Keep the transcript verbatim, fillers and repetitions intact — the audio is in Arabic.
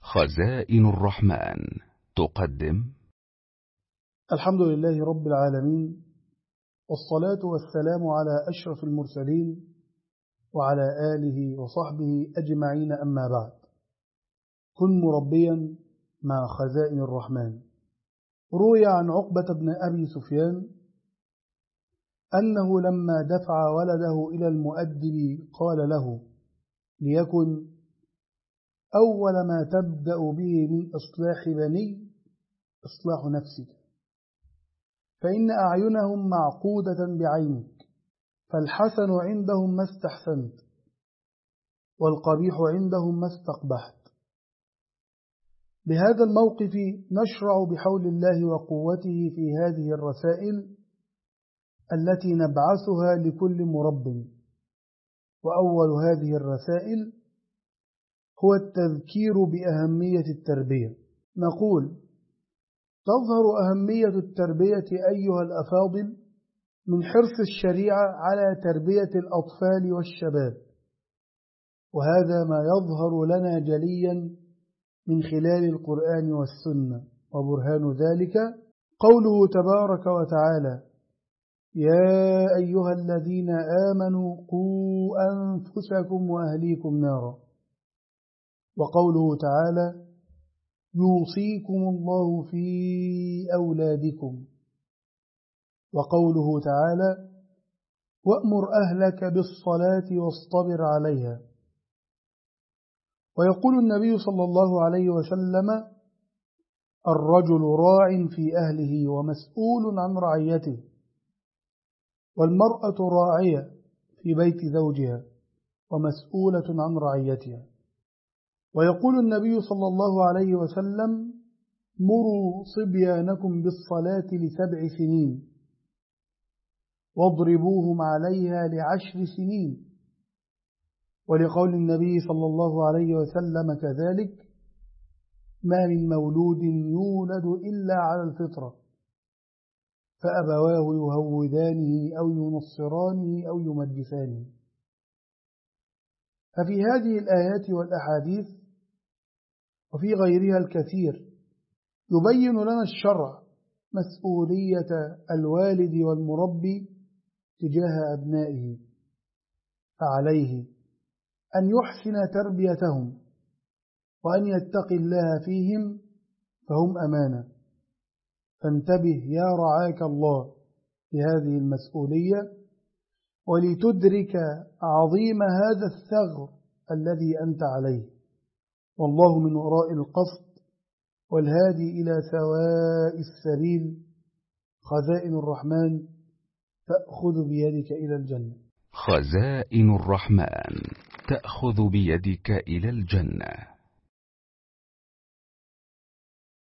خزائن الرحمن تقدم. الحمد لله رب العالمين، والصلاة والسلام على أشرف المرسلين وعلى آله وصحبه أجمعين، أما بعد. كن مربيا مع خزائن الرحمن. روي عن عقبة بن أبي سفيان أنه لما دفع ولده إلى المؤدب قال له: ليكن أول ما تبدأ به من إصلاح بني إصلاح نفسك، فإن أعينهم معقودة بعينك، فالحسن عندهم ما استحسنت، والقبيح عندهم ما استقبحت. بهذا الموقف نشرع بحول الله وقوته في هذه الرسائل التي نبعثها لكل مرب. وأول هذه الرسائل هو التذكير بأهمية التربية. نقول: تظهر أهمية التربية أيها الأفاضل من حرص الشريعة على تربية الأطفال والشباب، وهذا ما يظهر لنا جليا من خلال القرآن والسنة. وبرهان ذلك قوله تبارك وتعالى: يا أيها الذين آمنوا قوا أنفسكم وأهليكم نارا، وقوله تعالى: يوصيكم الله في أولادكم، وقوله تعالى: وأمر أهلك بالصلاة واصطبر عليها. ويقول النبي صلى الله عليه وسلم: الرجل راع في أهله ومسؤول عن رعيته، والمرأة راعية في بيت زوجها ومسؤولة عن رعيتها. ويقول النبي صلى الله عليه وسلم: مروا صبيانكم بالصلاة لسبع سنين واضربوهم عليها لعشر سنين. ولقول النبي صلى الله عليه وسلم كذلك: ما من مولود يولد إلا على الفطرة، فأبواه يهودانه أو ينصرانه أو يمجسانه. ففي هذه الآيات والأحاديث وفي غيرها الكثير يبين لنا الشرع مسؤولية الوالد والمربي تجاه أبنائه، فعليه أن يحسن تربيتهم وأن يتقي الله فيهم، فهم أمانة. فانتبه يا رعاك الله لهذه المسؤولية، ولتدرك عظيم هذا الثغر الذي أنت عليه، والله من وراء القصد والهادي إلى سواء السبيل. خزائن الرحمن تأخذ بيدك إلى الجنة. خزائن الرحمن تأخذ بيدك إلى الجنة.